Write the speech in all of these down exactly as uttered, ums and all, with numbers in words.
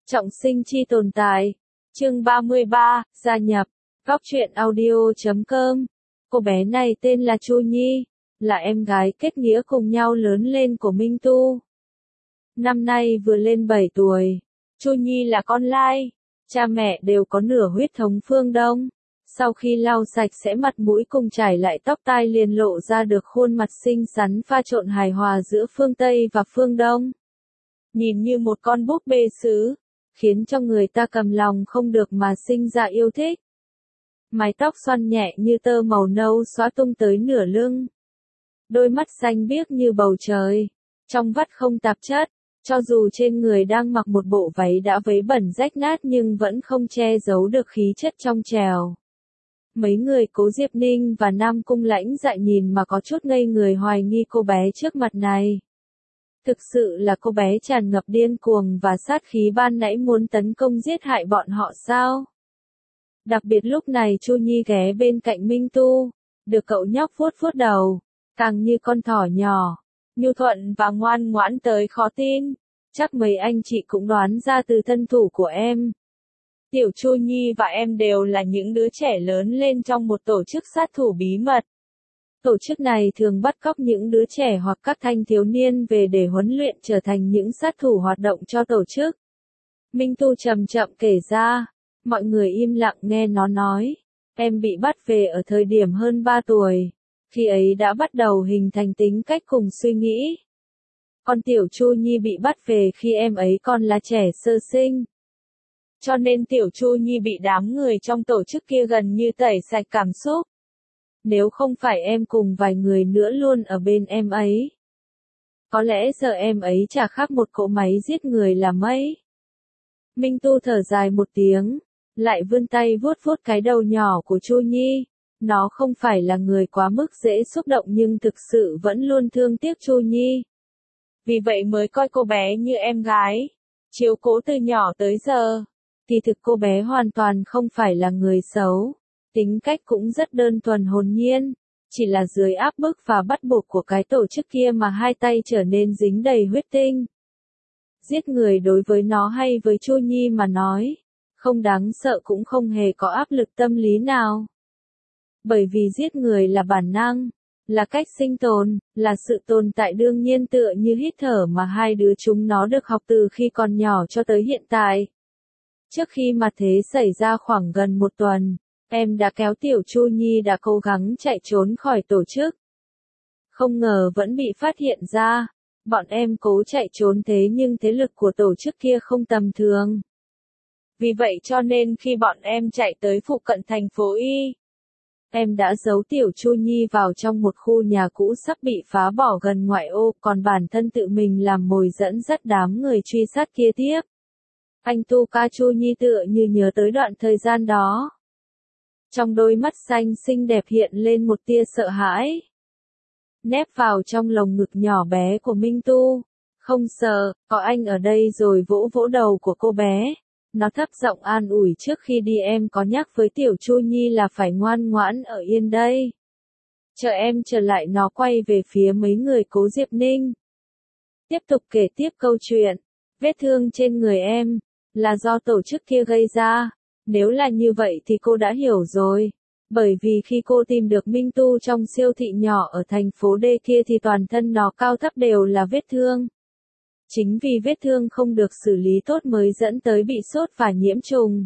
Trọng sinh chi tồn tại. Chương ba mươi ba, gia nhập. Góc truyện audio chấm com. Cô bé này tên là Chu Nhi, là em gái kết nghĩa cùng nhau lớn lên của Minh Tu. Năm nay vừa lên bảy tuổi. Chu Nhi là con lai, cha mẹ đều có nửa huyết thống phương Đông. Sau khi lau sạch sẽ mặt mũi cùng trải lại tóc tai liền lộ ra được khuôn mặt xinh xắn pha trộn hài hòa giữa phương Tây và phương Đông. Nhìn như một con búp bê sứ, khiến cho người ta cầm lòng không được mà sinh ra yêu thích. Mái tóc xoăn nhẹ như tơ màu nâu xõa tung tới nửa lưng. Đôi mắt xanh biếc như bầu trời, trong vắt không tạp chất, cho dù trên người đang mặc một bộ váy đã vấy bẩn rách nát nhưng vẫn không che giấu được khí chất trong trẻo. Mấy người Cố Diệp Ninh và Nam Cung Lãnh Dại nhìn mà có chút ngây người hoài nghi cô bé trước mặt này. Thực sự là cô bé tràn ngập điên cuồng và sát khí ban nãy muốn tấn công giết hại bọn họ sao? Đặc biệt lúc này Chu Nhi ghé bên cạnh Minh Tu, được cậu nhóc vuốt vuốt đầu, càng như con thỏ nhỏ, nhu thuận và ngoan ngoãn tới khó tin. Chắc mấy anh chị cũng đoán ra từ thân thủ của em. Tiểu Chu Nhi và em đều là những đứa trẻ lớn lên trong một tổ chức sát thủ bí mật. Tổ chức này thường bắt cóc những đứa trẻ hoặc các thanh thiếu niên về để huấn luyện trở thành những sát thủ hoạt động cho tổ chức. Minh Tu chậm chậm kể ra, mọi người im lặng nghe nó nói. Em bị bắt về ở thời điểm hơn ba tuổi, khi ấy đã bắt đầu hình thành tính cách cùng suy nghĩ. Còn Tiểu Chu Nhi bị bắt về khi em ấy còn là trẻ sơ sinh. Cho nên Tiểu Chu Nhi bị đám người trong tổ chức kia gần như tẩy sạch cảm xúc. Nếu không phải em cùng vài người nữa luôn ở bên em ấy, có lẽ giờ em ấy chả khác một cỗ máy giết người là mấy. Minh Tu thở dài một tiếng, lại vươn tay vuốt vuốt cái đầu nhỏ của Chu Nhi. Nó không phải là người quá mức dễ xúc động nhưng thực sự vẫn luôn thương tiếc Chu Nhi. Vì vậy mới coi cô bé như em gái, chiếu cố từ nhỏ tới giờ. Thì thực cô bé hoàn toàn không phải là người xấu. Tính cách cũng rất đơn thuần hồn nhiên, chỉ là dưới áp bức và bắt buộc của cái tổ chức kia mà hai tay trở nên dính đầy huyết tinh. Giết người đối với nó hay với Chu Nhi mà nói, không đáng sợ cũng không hề có áp lực tâm lý nào. Bởi vì giết người là bản năng, là cách sinh tồn, là sự tồn tại đương nhiên tựa như hít thở mà hai đứa chúng nó được học từ khi còn nhỏ cho tới hiện tại. Trước khi mà thế xảy ra khoảng gần một tuần, em đã kéo Tiểu Chu Nhi đã cố gắng chạy trốn khỏi tổ chức. Không ngờ vẫn bị phát hiện ra. Bọn em cố chạy trốn thế nhưng thế lực của tổ chức kia không tầm thường. Vì vậy cho nên khi bọn em chạy tới phụ cận thành phố Y, em đã giấu Tiểu Chu Nhi vào trong một khu nhà cũ sắp bị phá bỏ gần ngoại ô, còn bản thân tự mình làm mồi dẫn dắt đám người truy sát kia tiếp. Anh Tu ca Chu Nhi tựa như nhớ tới đoạn thời gian đó. Trong đôi mắt xanh xinh đẹp hiện lên một tia sợ hãi. Nép vào trong lồng ngực nhỏ bé của Minh Tu. Không sợ, có anh ở đây rồi vỗ vỗ đầu của cô bé. Nó thấp giọng an ủi trước khi đi em có nhắc với Tiểu Chu Nhi là phải ngoan ngoãn ở yên đây. Chờ em trở lại nó quay về phía mấy người Cố Diệp Ninh. Tiếp tục kể tiếp câu chuyện. Vết thương trên người em, là do tổ chức kia gây ra. Nếu là như vậy thì cô đã hiểu rồi. Bởi vì khi cô tìm được Minh Tu trong siêu thị nhỏ ở thành phố D kia thì toàn thân nó cao thấp đều là vết thương. Chính vì vết thương không được xử lý tốt mới dẫn tới bị sốt và nhiễm trùng.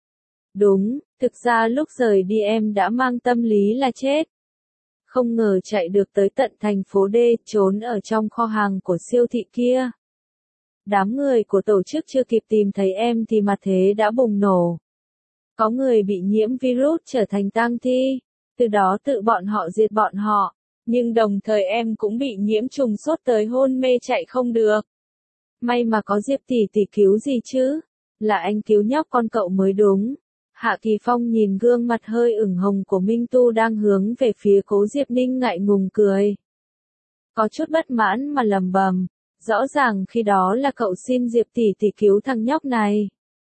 Đúng, thực ra lúc rời đi em đã mang tâm lý là chết. Không ngờ chạy được tới tận thành phố D, trốn ở trong kho hàng của siêu thị kia. Đám người của tổ chức chưa kịp tìm thấy em thì mặt thế đã bùng nổ. Có người bị nhiễm virus trở thành tang thi, từ đó tự bọn họ diệt bọn họ, nhưng đồng thời em cũng bị nhiễm trùng sốt tới hôn mê chạy không được. May mà có Diệp tỷ tỷ cứu gì chứ, là anh cứu nhóc con cậu mới đúng. Hạ Kỳ Phong nhìn gương mặt hơi ửng hồng của Minh Tu đang hướng về phía Cố Diệp Ninh ngại ngùng cười. Có chút bất mãn mà lầm bầm, rõ ràng khi đó là cậu xin Diệp tỷ tỷ cứu thằng nhóc này.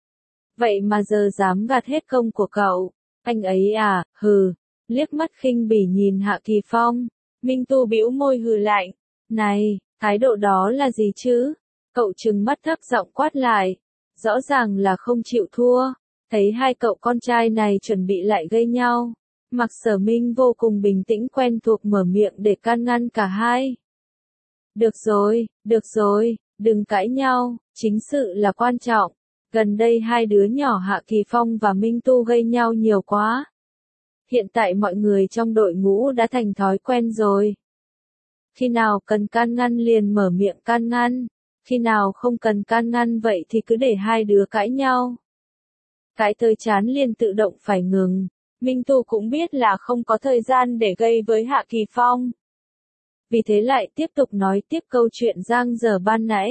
Vậy mà giờ dám gạt hết công của cậu, anh ấy à, hừ, liếc mắt khinh bỉ nhìn Hạ Kỳ Phong. Minh Tu bĩu môi hừ lạnh, này, thái độ đó là gì chứ? Cậu trừng mắt thấp giọng quát lại, rõ ràng là không chịu thua. Thấy hai cậu con trai này chuẩn bị lại gây nhau, Mạc Sở Minh vô cùng bình tĩnh quen thuộc mở miệng để can ngăn cả hai. Được rồi, được rồi, đừng cãi nhau, chính sự là quan trọng. Gần đây hai đứa nhỏ Hạ Kỳ Phong và Minh Tu gây nhau nhiều quá. Hiện tại mọi người trong đội ngũ đã thành thói quen rồi. Khi nào cần can ngăn liền mở miệng can ngăn, khi nào không cần can ngăn vậy thì cứ để hai đứa cãi nhau. Cãi tới chán liền tự động phải ngừng. Minh Tu cũng biết là không có thời gian để gây với Hạ Kỳ Phong. Vì thế lại tiếp tục nói tiếp câu chuyện giang dở ban nãy.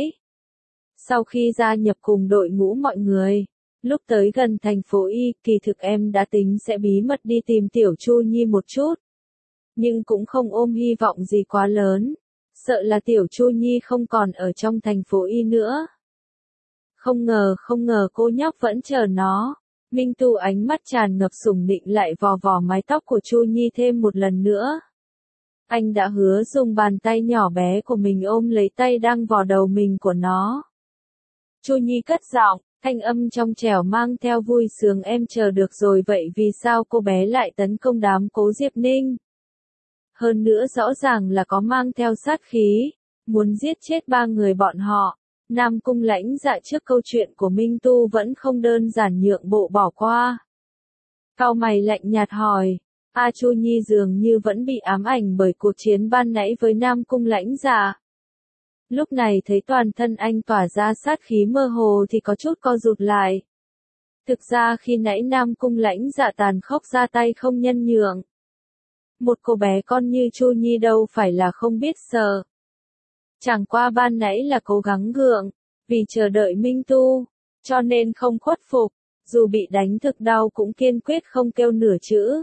Sau khi gia nhập cùng đội ngũ mọi người, lúc tới gần thành phố Y, kỳ thực em đã tính sẽ bí mật đi tìm Tiểu Chu Nhi một chút. Nhưng cũng không ôm hy vọng gì quá lớn, sợ là Tiểu Chu Nhi không còn ở trong thành phố Y nữa. Không ngờ không ngờ cô nhóc vẫn chờ nó. Minh Tu ánh mắt tràn ngập sủng nịnh lại vò vò mái tóc của Chu Nhi thêm một lần nữa. Anh đã hứa dùng bàn tay nhỏ bé của mình ôm lấy tay đang vò đầu mình của nó. Chu Nhi cất giọng, thanh âm trong trẻo mang theo vui sướng, em chờ được rồi vậy vì sao cô bé lại tấn công đám Cố Diệp Ninh? Hơn nữa rõ ràng là có mang theo sát khí, muốn giết chết ba người bọn họ. Nam Cung Lãnh Dạ trước câu chuyện của Minh Tu vẫn không đơn giản nhượng bộ bỏ qua. Cau mày lạnh nhạt hỏi, A Chu Nhi dường như vẫn bị ám ảnh bởi cuộc chiến ban nãy với Nam Cung Lãnh Dạ. Lúc này thấy toàn thân anh tỏa ra sát khí mơ hồ thì có chút co rụt lại. Thực ra khi nãy Nam Cung Lãnh Dạ tàn khốc ra tay không nhân nhượng. Một cô bé con như Chu Nhi đâu phải là không biết sợ. Chẳng qua ban nãy là cố gắng gượng, vì chờ đợi Minh Tu, cho nên không khuất phục, dù bị đánh thực đau cũng kiên quyết không kêu nửa chữ.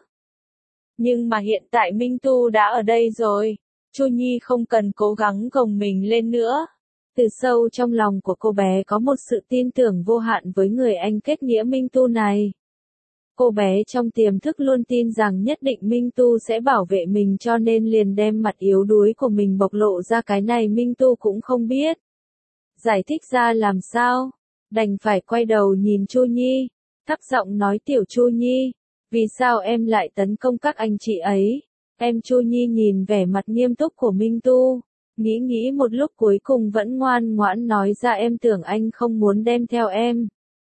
Nhưng mà hiện tại Minh Tu đã ở đây rồi, Chu Nhi không cần cố gắng gồng mình lên nữa. Từ sâu trong lòng của cô bé có một sự tin tưởng vô hạn với người anh kết nghĩa Minh Tu này. Cô bé trong tiềm thức luôn tin rằng nhất định Minh Tu sẽ bảo vệ mình cho nên liền đem mặt yếu đuối của mình bộc lộ ra, cái này Minh Tu cũng không biết. Giải thích ra làm sao? Đành phải quay đầu nhìn Chu Nhi, thấp giọng nói Tiểu Chu Nhi, vì sao em lại tấn công các anh chị ấy? Em Chu Nhi nhìn vẻ mặt nghiêm túc của Minh Tu, nghĩ nghĩ một lúc cuối cùng vẫn ngoan ngoãn nói ra, em tưởng anh không muốn đem theo em.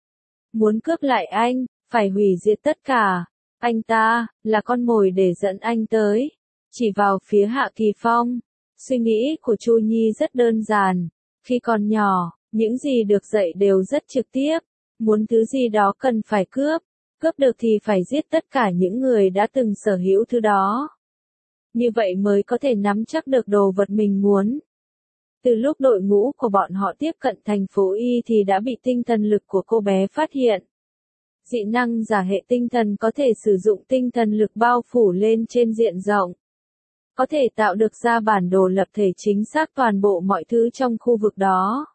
Muốn cướp lại anh, phải hủy diệt tất cả. Anh ta, là con mồi để dẫn anh tới. Chỉ vào phía Hạ Kỳ Phong. Suy nghĩ của Chu Nhi rất đơn giản. Khi còn nhỏ, những gì được dạy đều rất trực tiếp. Muốn thứ gì đó cần phải cướp. Cướp được thì phải giết tất cả những người đã từng sở hữu thứ đó. Như vậy mới có thể nắm chắc được đồ vật mình muốn. Từ lúc đội ngũ của bọn họ tiếp cận thành phố Y thì đã bị tinh thần lực của cô bé phát hiện. Dị năng giả hệ tinh thần có thể sử dụng tinh thần lực bao phủ lên trên diện rộng. Có thể tạo được ra bản đồ lập thể chính xác toàn bộ mọi thứ trong khu vực đó.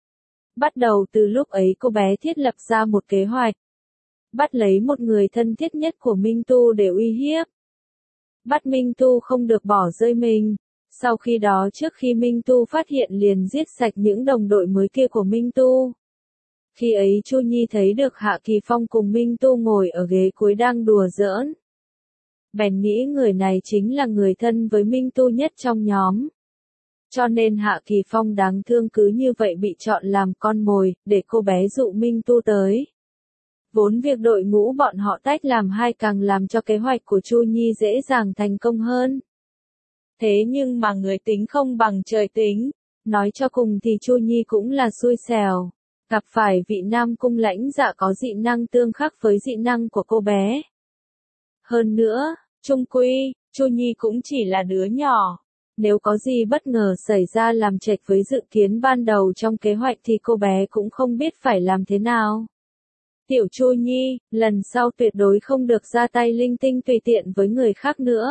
Bắt đầu từ lúc ấy cô bé thiết lập ra một kế hoạch. Bắt lấy một người thân thiết nhất của Minh Tu để uy hiếp. Bắt Minh Tu không được bỏ rơi mình. Sau khi đó trước khi Minh Tu phát hiện liền giết sạch những đồng đội mới kia của Minh Tu. Khi ấy Chu Nhi thấy được Hạ Kỳ Phong cùng Minh Tu ngồi ở ghế cuối đang đùa giỡn. Bèn nghĩ người này chính là người thân với Minh Tu nhất trong nhóm. Cho nên Hạ Kỳ Phong đáng thương cứ như vậy bị chọn làm con mồi, để cô bé dụ Minh Tu tới. Vốn việc đội ngũ bọn họ tách làm hai càng làm cho kế hoạch của Chu Nhi dễ dàng thành công hơn. Thế nhưng mà người tính không bằng trời tính. Nói cho cùng thì Chu Nhi cũng là xui xẻo. Gặp phải vị Nam Cung Lãnh Dạ có dị năng tương khắc với dị năng của cô bé. Hơn nữa, chung quy, Chu Nhi cũng chỉ là đứa nhỏ. Nếu có gì bất ngờ xảy ra làm chệch với dự kiến ban đầu trong kế hoạch thì cô bé cũng không biết phải làm thế nào. Tiểu Chu Nhi, lần sau tuyệt đối không được ra tay linh tinh tùy tiện với người khác nữa.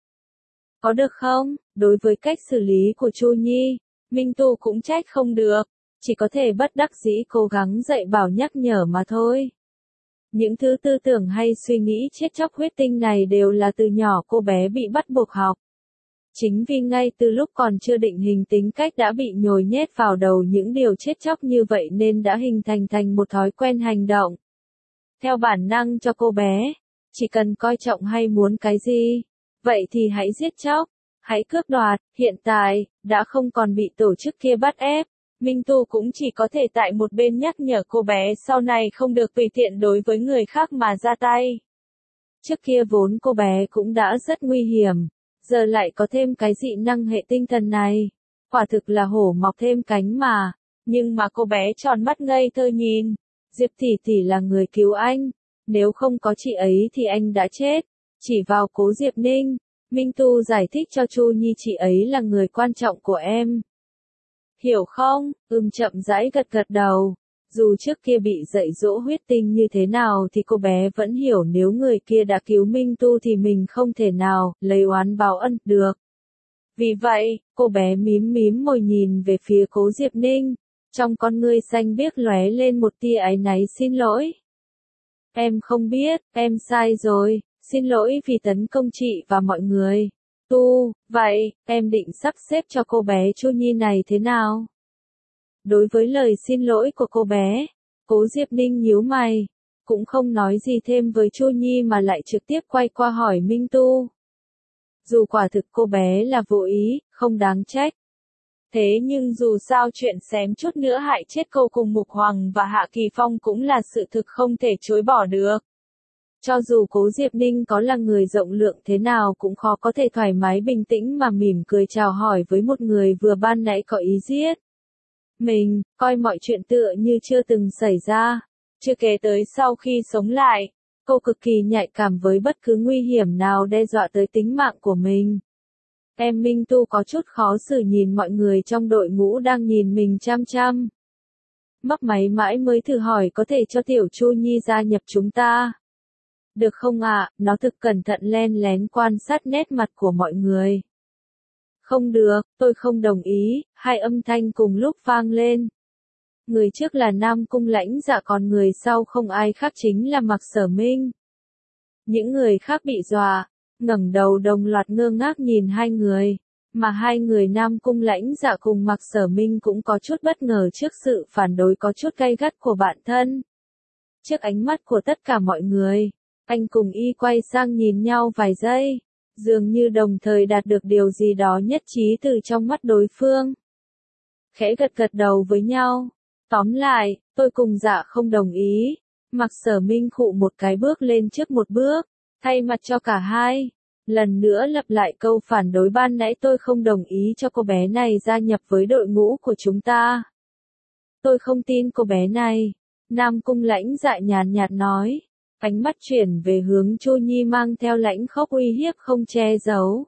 Có được không? Đối với cách xử lý của Chu Nhi, Minh Tu cũng trách không được. Chỉ có thể bất đắc dĩ cố gắng dạy bảo nhắc nhở mà thôi. Những thứ tư tưởng hay suy nghĩ chết chóc huyết tinh này đều là từ nhỏ cô bé bị bắt buộc học. Chính vì ngay từ lúc còn chưa định hình tính cách đã bị nhồi nhét vào đầu những điều chết chóc như vậy nên đã hình thành thành một thói quen hành động. Theo bản năng cho cô bé, chỉ cần coi trọng hay muốn cái gì, vậy thì hãy giết chóc, hãy cướp đoạt. Hiện tại, đã không còn bị tổ chức kia bắt ép, Minh Tu cũng chỉ có thể tại một bên nhắc nhở cô bé sau này không được tùy tiện đối với người khác mà ra tay. Trước kia vốn cô bé cũng đã rất nguy hiểm, giờ lại có thêm cái dị năng hệ tinh thần này. Quả thực là hổ mọc thêm cánh mà, nhưng mà cô bé tròn mắt ngây thơ nhìn. Diệp tỷ tỷ là người cứu anh, nếu không có chị ấy thì anh đã chết. Chỉ vào Cố Diệp Ninh, Minh Tu giải thích cho Chu Nhi chị ấy là người quan trọng của em. Hiểu không? Ừm chậm rãi gật gật đầu. Dù trước kia bị dạy dỗ huyết tinh như thế nào thì cô bé vẫn hiểu nếu người kia đã cứu Minh Tu thì mình không thể nào lấy oán báo ân được. Vì vậy, cô bé mím mím môi nhìn về phía Cố Diệp Ninh, trong con ngươi xanh biếc lóe lên một tia áy náy xin lỗi. Em không biết, em sai rồi, xin lỗi vì tấn công chị và mọi người. Tu, vậy, em định sắp xếp cho cô bé Chu Nhi này thế nào? Đối với lời xin lỗi của cô bé, Cố Diệp Ninh nhíu mày, cũng không nói gì thêm với Chu Nhi mà lại trực tiếp quay qua hỏi Minh Tu. Dù quả thực cô bé là vô ý, không đáng trách. Thế nhưng dù sao chuyện xém chút nữa hại chết cô cùng Mục Hoàng và Hạ Kỳ Phong cũng là sự thực không thể chối bỏ được. Cho dù Cố Diệp Ninh có là người rộng lượng thế nào cũng khó có thể thoải mái bình tĩnh mà mỉm cười chào hỏi với một người vừa ban nãy có ý giết mình, coi mọi chuyện tựa như chưa từng xảy ra. Chưa kể tới sau khi sống lại, cô cực kỳ nhạy cảm với bất cứ nguy hiểm nào đe dọa tới tính mạng của mình. Em Minh Tu có chút khó xử nhìn mọi người trong đội ngũ đang nhìn mình chăm chăm. Mấp máy mãi mới thử hỏi có thể cho Tiểu Chu Nhi gia nhập chúng ta. Được không ạ? À? Nó thực cẩn thận len lén quan sát nét mặt của mọi người. Không được, tôi không đồng ý, hai âm thanh cùng lúc vang lên. Người trước là Nam Cung Lãnh Dạ còn người sau không ai khác chính là Mạc Sở Minh. Những người khác bị dọa, ngẩng đầu đồng loạt ngơ ngác nhìn hai người, mà hai người Nam Cung Lãnh Dạ cùng Mạc Sở Minh cũng có chút bất ngờ trước sự phản đối có chút gay gắt của bạn thân. Trước ánh mắt của tất cả mọi người, anh cùng y quay sang nhìn nhau vài giây, dường như đồng thời đạt được điều gì đó nhất trí từ trong mắt đối phương. Khẽ gật gật đầu với nhau. Tóm lại, tôi cùng Dạ không đồng ý. Mạc Sở Minh khụ một cái bước lên trước một bước, thay mặt cho cả hai. Lần nữa lặp lại câu phản đối ban nãy, tôi không đồng ý cho cô bé này gia nhập với đội ngũ của chúng ta. Tôi không tin cô bé này. Nam Cung Lãnh Dạ nhàn nhạt nói. Ánh mắt chuyển về hướng Chu Nhi mang theo lãnh khốc uy hiếp không che giấu.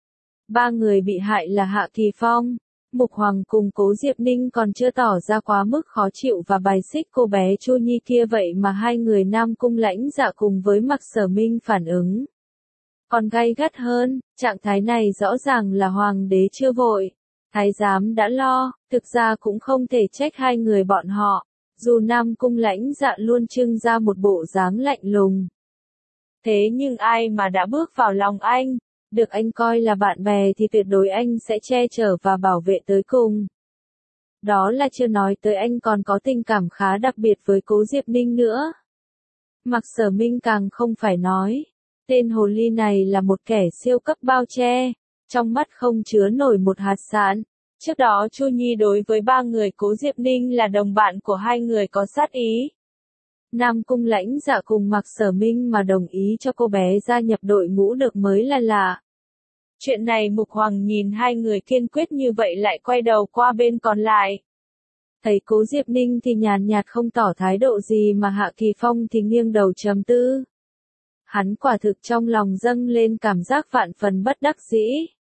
Ba người bị hại là Hạ Kỳ Phong, Mục Hoàng cùng Cố Diệp Ninh còn chưa tỏ ra quá mức khó chịu và bài xích cô bé Chu Nhi kia, vậy mà hai người Nam Cung Lãnh Dạ cùng với Mạc Sở Minh phản ứng còn gay gắt hơn. Trạng thái này rõ ràng là Hoàng đế chưa vội, thái giám đã lo, thực ra cũng không thể trách hai người bọn họ. Dù Nam Cung Lãnh Dạ luôn trưng ra một bộ dáng lạnh lùng. Thế nhưng ai mà đã bước vào lòng anh, được anh coi là bạn bè thì tuyệt đối anh sẽ che chở và bảo vệ tới cùng. Đó là chưa nói tới anh còn có tình cảm khá đặc biệt với Cố Diệp Ninh nữa. Mạc Sở Minh càng không phải nói. Tên hồ ly này là một kẻ siêu cấp bao che, trong mắt không chứa nổi một hạt sạn. Trước đó Chu Nhi đối với ba người Cố Diệp Ninh là đồng bạn của hai người có sát ý. Nam Cung Lãnh Dạ cùng Mạc Sở Minh mà đồng ý cho cô bé gia nhập đội ngũ được mới là lạ. Chuyện này Mục Hoàng nhìn hai người kiên quyết như vậy lại quay đầu qua bên còn lại. Thấy Cố Diệp Ninh thì nhàn nhạt không tỏ thái độ gì mà Hạ Kỳ Phong thì nghiêng đầu trầm tư. Hắn quả thực trong lòng dâng lên cảm giác vạn phần bất đắc dĩ.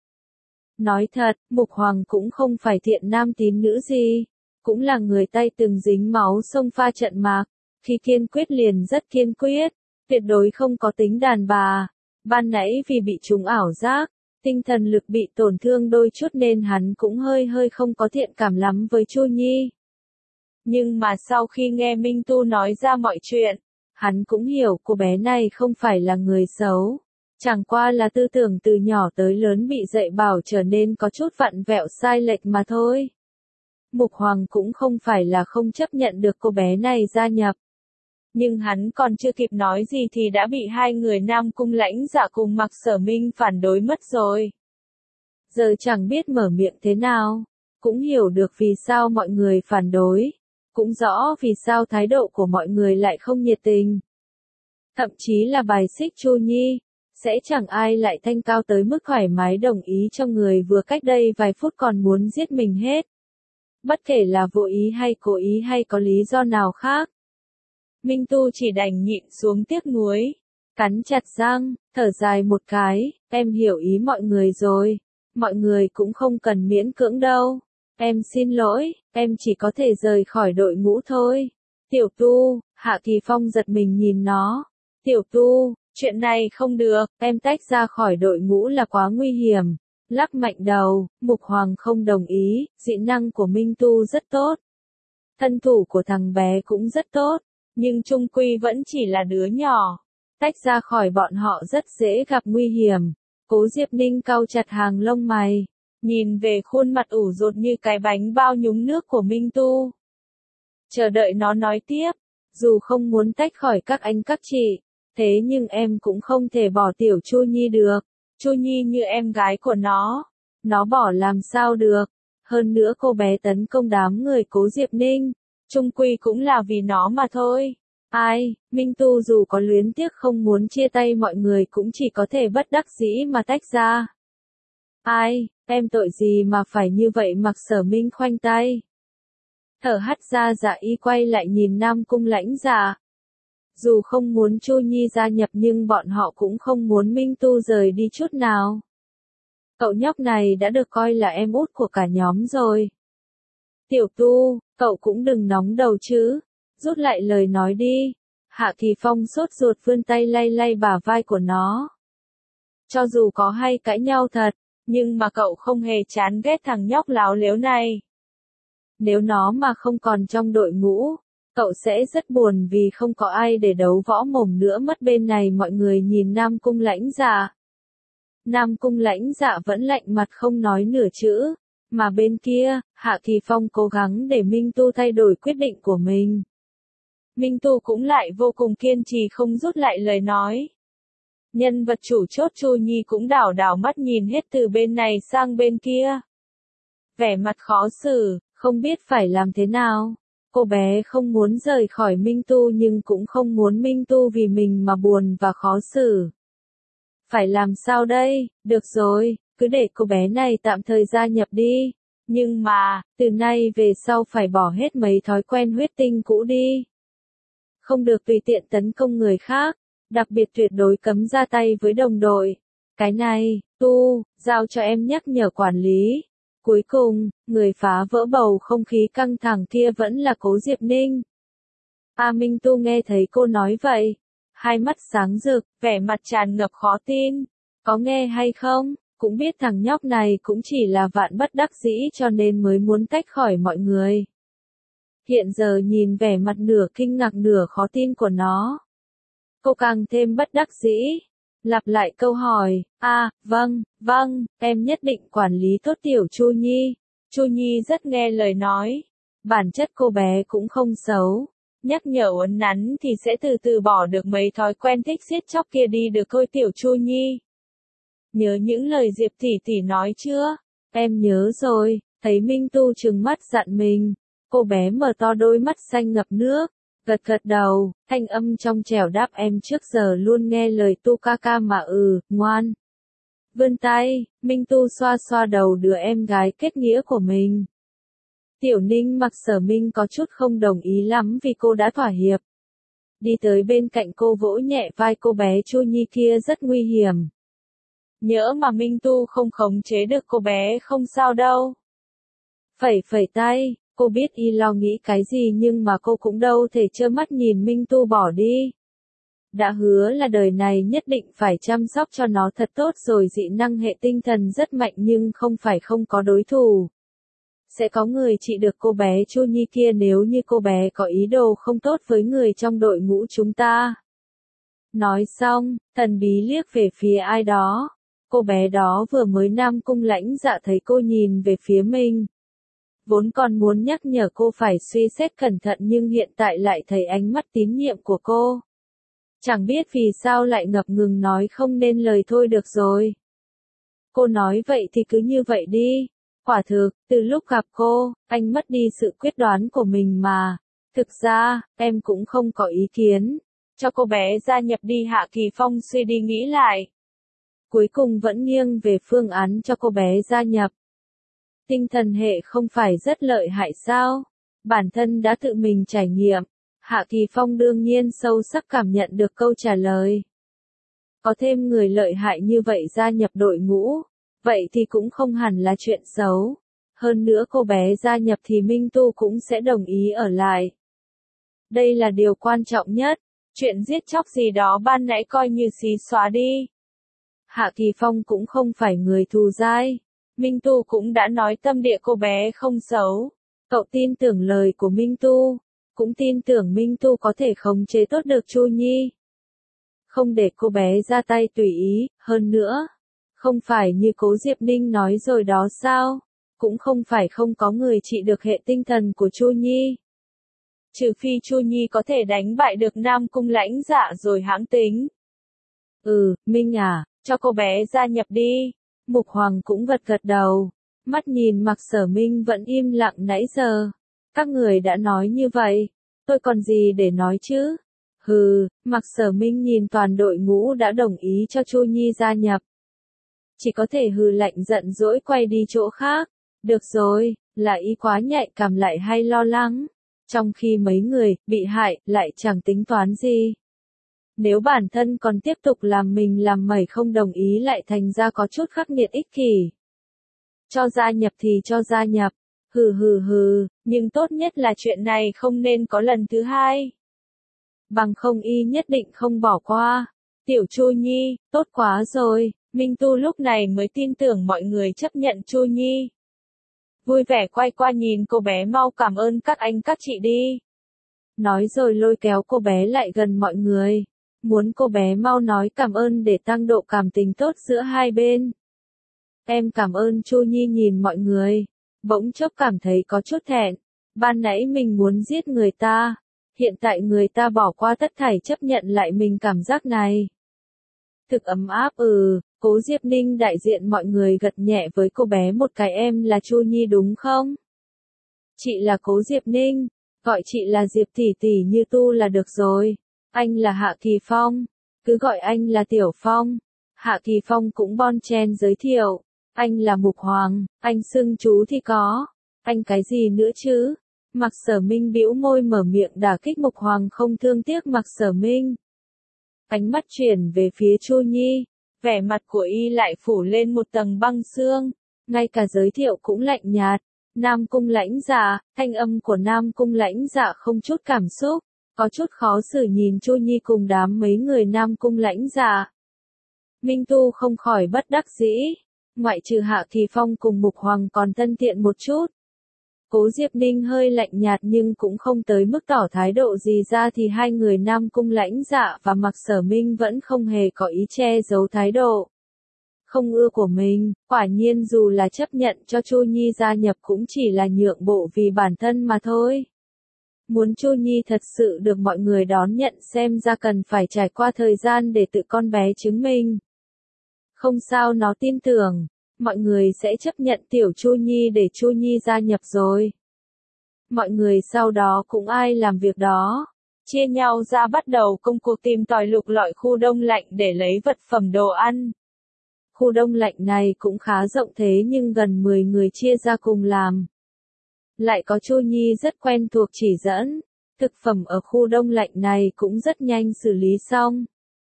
Nói thật, Mục Hoàng cũng không phải thiện nam tín nữ gì, cũng là người tay từng dính máu xông pha trận mạc, khi kiên quyết liền rất kiên quyết, tuyệt đối không có tính đàn bà. Ban nãy vì bị trúng ảo giác, tinh thần lực bị tổn thương đôi chút nên hắn cũng hơi hơi không có thiện cảm lắm với Chu Nhi. Nhưng mà sau khi nghe Minh Tu nói ra mọi chuyện, hắn cũng hiểu cô bé này không phải là người xấu. Chẳng qua là tư tưởng từ nhỏ tới lớn bị dạy bảo trở nên có chút vặn vẹo sai lệch mà thôi. Mục Hoàng cũng không phải là không chấp nhận được cô bé này gia nhập. Nhưng hắn còn chưa kịp nói gì thì đã bị hai người Nam Cung Lãnh Dạ cùng Mạc Sở Minh phản đối mất rồi. Giờ chẳng biết mở miệng thế nào, cũng hiểu được vì sao mọi người phản đối, cũng rõ vì sao thái độ của mọi người lại không nhiệt tình. Thậm chí là bài xích Chu Nhi, sẽ chẳng ai lại thanh cao tới mức thoải mái đồng ý cho người vừa cách đây vài phút còn muốn giết mình hết. Bất kể là vô ý hay cố ý hay có lý do nào khác. Minh Tu chỉ đành nhịn xuống tiếc nuối, cắn chặt răng, thở dài một cái, em hiểu ý mọi người rồi, mọi người cũng không cần miễn cưỡng đâu, em xin lỗi, em chỉ có thể rời khỏi đội ngũ thôi. Tiểu Tu, Hạ Kỳ Phong giật mình nhìn nó, Tiểu Tu, chuyện này không được, em tách ra khỏi đội ngũ là quá nguy hiểm. Lắc mạnh đầu, Mục Hoàng không đồng ý, dị năng của Minh Tu rất tốt. Thân thủ của thằng bé cũng rất tốt, nhưng chung quy vẫn chỉ là đứa nhỏ. Tách ra khỏi bọn họ rất dễ gặp nguy hiểm. Cố Diệp Ninh cau chặt hàng lông mày, nhìn về khuôn mặt ủ rột như cái bánh bao nhúng nước của Minh Tu. Chờ đợi nó nói tiếp, dù không muốn tách khỏi các anh các chị, thế nhưng em cũng không thể bỏ Tiểu Chu Nhi được. Chu Nhi như em gái của nó, nó bỏ làm sao được. Hơn nữa cô bé tấn công đám người Cố Diệp Ninh, chung quy cũng là vì nó mà thôi. Ai, Minh Tu dù có luyến tiếc không muốn chia tay mọi người cũng chỉ có thể bất đắc dĩ mà tách ra. Ai, em tội gì mà phải như vậy? Mạc Sở Minh khoanh tay. Thở hắt ra Dạ Y quay lại nhìn Nam Cung Lãnh Dạ. Dù không muốn Chu Nhi gia nhập nhưng bọn họ cũng không muốn Minh Tu rời đi chút nào. Cậu nhóc này đã được coi là em út của cả nhóm rồi. Tiểu Tu, cậu cũng đừng nóng đầu chứ, rút lại lời nói đi. Hạ Kỳ Phong sốt ruột vươn tay lay lay bả vai của nó. Cho dù có hay cãi nhau thật, nhưng mà cậu không hề chán ghét thằng nhóc láo lếu này. Nếu nó mà không còn trong đội ngũ, cậu sẽ rất buồn vì không có ai để đấu võ mồm nữa mất. Bên này mọi người nhìn Nam Cung Lãnh Dạ. Nam Cung Lãnh Dạ vẫn lạnh mặt không nói nửa chữ, mà bên kia, Hạ Kỳ Phong cố gắng để Minh Tu thay đổi quyết định của mình. Minh Tu cũng lại vô cùng kiên trì không rút lại lời nói. Nhân vật chủ chốt Chu Nhi cũng đảo đảo mắt nhìn hết từ bên này sang bên kia. Vẻ mặt khó xử, không biết phải làm thế nào. Cô bé không muốn rời khỏi Minh Tu nhưng cũng không muốn Minh Tu vì mình mà buồn và khó xử. Phải làm sao đây? Được rồi, cứ để cô bé này tạm thời gia nhập đi. Nhưng mà, từ nay về sau phải bỏ hết mấy thói quen huyết tinh cũ đi. Không được tùy tiện tấn công người khác, đặc biệt tuyệt đối cấm ra tay với đồng đội. Cái này, Tu, giao cho em nhắc nhở quản lý. Cuối cùng, người phá vỡ bầu không khí căng thẳng kia vẫn là Cố Diệp Ninh. A Minh Tu nghe thấy cô nói vậy, hai mắt sáng rực, vẻ mặt tràn ngập khó tin. Có nghe hay không, cũng biết thằng nhóc này cũng chỉ là vạn bất đắc dĩ cho nên mới muốn tách khỏi mọi người. Hiện giờ nhìn vẻ mặt nửa kinh ngạc nửa khó tin của nó, cô càng thêm bất đắc dĩ. Lặp lại câu hỏi, a, à, vâng, vâng, em nhất định quản lý tốt Tiểu Chu Nhi. Chu Nhi rất nghe lời nói, bản chất cô bé cũng không xấu, nhắc nhở uốn nắn thì sẽ từ từ bỏ được mấy thói quen thích giết chóc kia đi được thôi Tiểu Chu Nhi. Nhớ những lời Diệp tỷ tỷ nói chưa? Em nhớ rồi, thấy Minh Tu trừng mắt dặn mình, cô bé mở to đôi mắt xanh ngập nước. Gật gật đầu, thanh âm trong trẻo đáp em trước giờ luôn nghe lời Tu ca ca mà ừ, ngoan. Vươn tay, Minh Tu xoa xoa đầu đứa em gái kết nghĩa của mình. Tiểu Ninh Mạc Sở Minh có chút không đồng ý lắm vì cô đã thỏa hiệp. Đi tới bên cạnh cô vỗ nhẹ vai cô bé Chu Nhi kia rất nguy hiểm. Nhỡ mà Minh Tu không khống chế được cô bé không sao đâu. Phẩy phẩy tay. Cô biết y lo nghĩ cái gì nhưng mà cô cũng đâu thể trơ mắt nhìn Minh Tu bỏ đi. Đã hứa là đời này nhất định phải chăm sóc cho nó thật tốt rồi. Dị năng hệ tinh thần rất mạnh nhưng không phải không có đối thủ. Sẽ có người trị được cô bé Chu Nhi kia nếu như cô bé có ý đồ không tốt với người trong đội ngũ chúng ta. Nói xong, thần bí liếc về phía ai đó. Cô bé đó vừa mới Nam Cung Lãnh Dạ thấy cô nhìn về phía mình. Vốn còn muốn nhắc nhở cô phải suy xét cẩn thận nhưng hiện tại lại thấy ánh mắt tín nhiệm của cô. Chẳng biết vì sao lại ngập ngừng nói không nên lời thôi được rồi. Cô nói vậy thì cứ như vậy đi. Quả thực, từ lúc gặp cô, anh mất đi sự quyết đoán của mình mà. Thực ra, em cũng không có ý kiến. Cho cô bé gia nhập đi. Hạ Kỳ Phong suy đi nghĩ lại. Cuối cùng vẫn nghiêng về phương án cho cô bé gia nhập. Tinh thần hệ không phải rất lợi hại sao? Bản thân đã tự mình trải nghiệm. Hạ Kỳ Phong đương nhiên sâu sắc cảm nhận được câu trả lời. Có thêm người lợi hại như vậy gia nhập đội ngũ, vậy thì cũng không hẳn là chuyện xấu. Hơn nữa cô bé gia nhập thì Minh Tu cũng sẽ đồng ý ở lại. Đây là điều quan trọng nhất. Chuyện giết chóc gì đó ban nãy coi như xí xóa đi. Hạ Kỳ Phong cũng không phải người thù dai. Minh Tu cũng đã nói tâm địa cô bé không xấu. Cậu tin tưởng lời của Minh Tu, cũng tin tưởng Minh Tu có thể khống chế tốt được Chu Nhi. Không để cô bé ra tay tùy ý, hơn nữa. Không phải như Cố Diệp Ninh nói rồi đó sao? Cũng không phải không có người trị được hệ tinh thần của Chu Nhi. Trừ phi Chu Nhi có thể đánh bại được Nam Cung Lãnh Dạ rồi hãng tính. Ừ, Minh à, cho cô bé gia nhập đi. Mục Hoàng cũng gật gật đầu. Mắt nhìn Mạc Sở Minh vẫn im lặng nãy giờ. Các người đã nói như vậy, tôi còn gì để nói chứ? Hừ, Mạc Sở Minh nhìn toàn đội ngũ đã đồng ý cho Chu Nhi gia nhập. Chỉ có thể hừ lạnh giận dỗi quay đi chỗ khác. Được rồi, là ý quá nhạy cảm lại hay lo lắng. Trong khi mấy người, bị hại, lại chẳng tính toán gì. Nếu bản thân còn tiếp tục làm mình làm mẩy không đồng ý lại thành ra có chút khắc nghiệt ích kỷ. Cho gia nhập thì cho gia nhập. Hừ hừ hừ, nhưng tốt nhất là chuyện này không nên có lần thứ hai. Bằng không y nhất định không bỏ qua. Tiểu Chu Nhi, tốt quá rồi. Minh Tu lúc này mới tin tưởng mọi người chấp nhận Chu Nhi. Vui vẻ quay qua nhìn cô bé, mau cảm ơn các anh các chị đi. Nói rồi lôi kéo cô bé lại gần mọi người. Muốn cô bé mau nói cảm ơn để tăng độ cảm tình tốt giữa hai bên. Em cảm ơn. Chu Nhi nhìn mọi người. Bỗng chốc cảm thấy có chút thẹn. Ban nãy mình muốn giết người ta. Hiện tại người ta bỏ qua tất thảy chấp nhận lại mình cảm giác này. Thực ấm áp. Ừ. Cố Diệp Ninh đại diện mọi người gật nhẹ với cô bé một cái. Em là Chu Nhi đúng không? Chị là Cố Diệp Ninh. Gọi chị là Diệp tỷ tỷ như tu là được rồi. Anh là Hạ Kỳ Phong. Cứ gọi anh là Tiểu Phong. Hạ Kỳ Phong cũng bon chen giới thiệu. Anh là Mục Hoàng. Anh xưng chú thì có. Anh cái gì nữa chứ? Mạc Sở Minh bĩu môi mở miệng đả kích Mục Hoàng không thương tiếc Mạc Sở Minh. Ánh mắt chuyển về phía Chu Nhi. Vẻ mặt của y lại phủ lên một tầng băng xương. Ngay cả giới thiệu cũng lạnh nhạt. Nam Cung Lãnh Dạ. Thanh âm của Nam Cung Lãnh Dạ không chút cảm xúc. Có chút khó xử nhìn Chu Nhi cùng đám mấy người Nam Cung Lãnh Dạ. Minh Tu không khỏi bất đắc dĩ. Ngoại trừ Hạ Kỳ Phong cùng Mục Hoàng còn thân thiện một chút. Cố Diệp Ninh hơi lạnh nhạt nhưng cũng không tới mức tỏ thái độ gì ra thì hai người Nam Cung Lãnh Dạ và Mạc Sở Minh vẫn không hề có ý che giấu thái độ. Không ưa của mình, quả nhiên dù là chấp nhận cho Chu Nhi gia nhập cũng chỉ là nhượng bộ vì bản thân mà thôi. Muốn Chu Nhi thật sự được mọi người đón nhận xem ra cần phải trải qua thời gian để tự con bé chứng minh. Không sao, nó tin tưởng, mọi người sẽ chấp nhận Tiểu Chu Nhi để Chu Nhi gia nhập rồi. Mọi người sau đó cũng ai làm việc đó, chia nhau ra bắt đầu công cuộc tìm tòi lục lọi khu đông lạnh để lấy vật phẩm đồ ăn. Khu đông lạnh này cũng khá rộng thế nhưng gần mười người chia ra cùng làm. Lại có Chu Nhi rất quen thuộc chỉ dẫn, thực phẩm ở khu đông lạnh này cũng rất nhanh xử lý xong.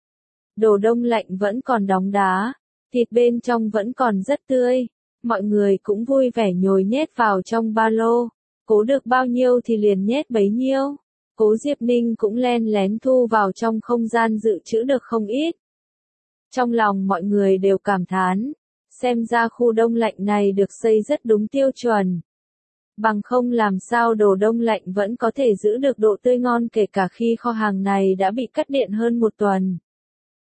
Đồ đông lạnh vẫn còn đóng đá, thịt bên trong vẫn còn rất tươi, mọi người cũng vui vẻ nhồi nhét vào trong ba lô, cố được bao nhiêu thì liền nhét bấy nhiêu. Cố Diệp Ninh cũng len lén thu vào trong không gian dự trữ được không ít. Trong lòng mọi người đều cảm thán, xem ra khu đông lạnh này được xây rất đúng tiêu chuẩn. Bằng không làm sao đồ đông lạnh vẫn có thể giữ được độ tươi ngon kể cả khi kho hàng này đã bị cắt điện hơn một tuần.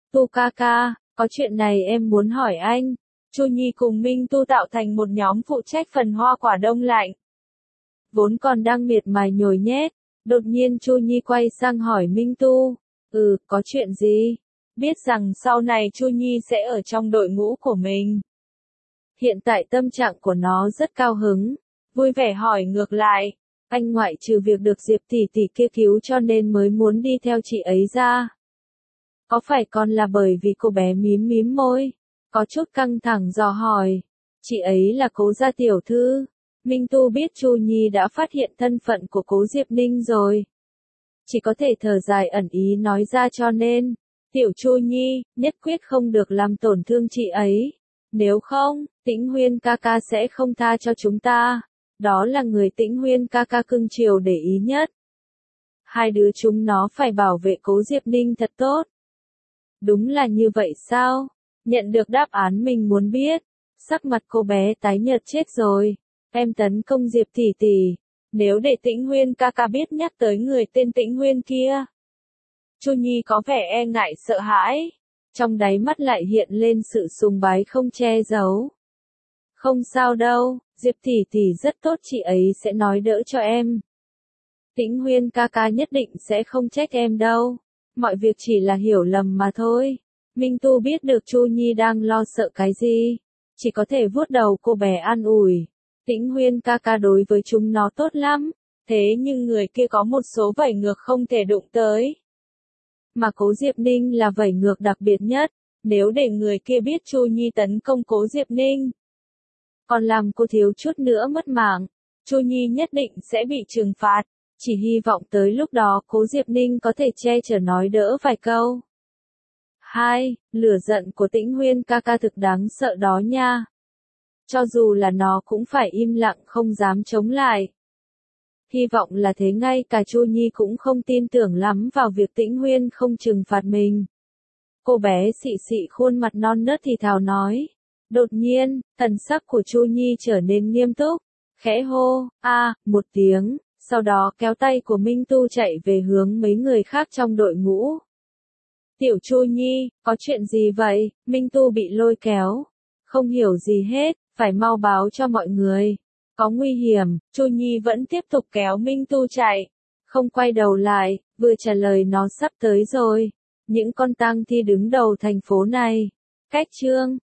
Tu ca ca, có chuyện này em muốn hỏi anh. Chu Nhi cùng Minh Tu tạo thành một nhóm phụ trách phần hoa quả đông lạnh. Vốn còn đang miệt mài nhồi nhét, đột nhiên Chu Nhi quay sang hỏi Minh Tu. Ừ, có chuyện gì? Biết rằng sau này Chu Nhi sẽ ở trong đội ngũ của mình. Hiện tại tâm trạng của nó rất cao hứng, vui vẻ hỏi ngược lại. Anh ngoại trừ việc được Diệp tỷ tỷ kia cứu cho nên mới muốn đi theo chị ấy ra. Có phải còn là bởi vì cô bé mím mím môi, có chút căng thẳng dò hỏi. Chị ấy là Cố gia tiểu thư. Minh Tu biết Chu Nhi đã phát hiện thân phận của Cố Diệp Ninh rồi. Chỉ có thể thở dài ẩn ý nói ra cho nên, tiểu Chu Nhi, nhất quyết không được làm tổn thương chị ấy. Nếu không, Tĩnh Huyên ca ca sẽ không tha cho chúng ta. Đó là người Tĩnh Huyên ca ca cưng chiều để ý nhất. Hai đứa chúng nó phải bảo vệ Cố Diệp Ninh thật tốt. Đúng là như vậy sao? Nhận được đáp án mình muốn biết, sắc mặt cô bé tái nhợt chết rồi. Em tấn công Diệp tỷ tỷ, nếu để Tĩnh Huyên ca ca biết nhắc tới người tên Tĩnh Huyên kia. Chu Nhi có vẻ e ngại sợ hãi, trong đáy mắt lại hiện lên sự sùng bái không che giấu. Không sao đâu, Diệp tỷ tỷ rất tốt, chị ấy sẽ nói đỡ cho em. Tĩnh Huyên ca ca nhất định sẽ không trách em đâu, mọi việc chỉ là hiểu lầm mà thôi. Minh Tu biết được Chu Nhi đang lo sợ cái gì, chỉ có thể vuốt đầu cô bé an ủi. Tĩnh Huyên ca ca đối với chúng nó tốt lắm, thế nhưng người kia có một số vảy ngược không thể đụng tới. Mà Cố Diệp Ninh là vảy ngược đặc biệt nhất, nếu để người kia biết Chu Nhi tấn công Cố Diệp Ninh, còn làm cô thiếu chút nữa mất mạng, Chu Nhi nhất định sẽ bị trừng phạt, chỉ hy vọng tới lúc đó Cố Diệp Ninh có thể che chở nói đỡ vài câu. Hai, lửa giận của Tĩnh Huyên ca ca thực đáng sợ đó nha. Cho dù là nó cũng phải im lặng không dám chống lại. Hy vọng là thế, ngay cả Chu Nhi cũng không tin tưởng lắm vào việc Tĩnh Huyên không trừng phạt mình. Cô bé xị xị khuôn mặt non nớt thì thào nói. Đột nhiên, thần sắc của Chu Nhi trở nên nghiêm túc, khẽ hô, a, một tiếng, sau đó kéo tay của Minh Tu chạy về hướng mấy người khác trong đội ngũ. Tiểu Chu Nhi, có chuyện gì vậy? Minh Tu bị lôi kéo, không hiểu gì hết, phải mau báo cho mọi người. Có nguy hiểm, Chu Nhi vẫn tiếp tục kéo Minh Tu chạy, không quay đầu lại, vừa trả lời nó sắp tới rồi. Những con tang thi đứng đầu thành phố này. Cách chương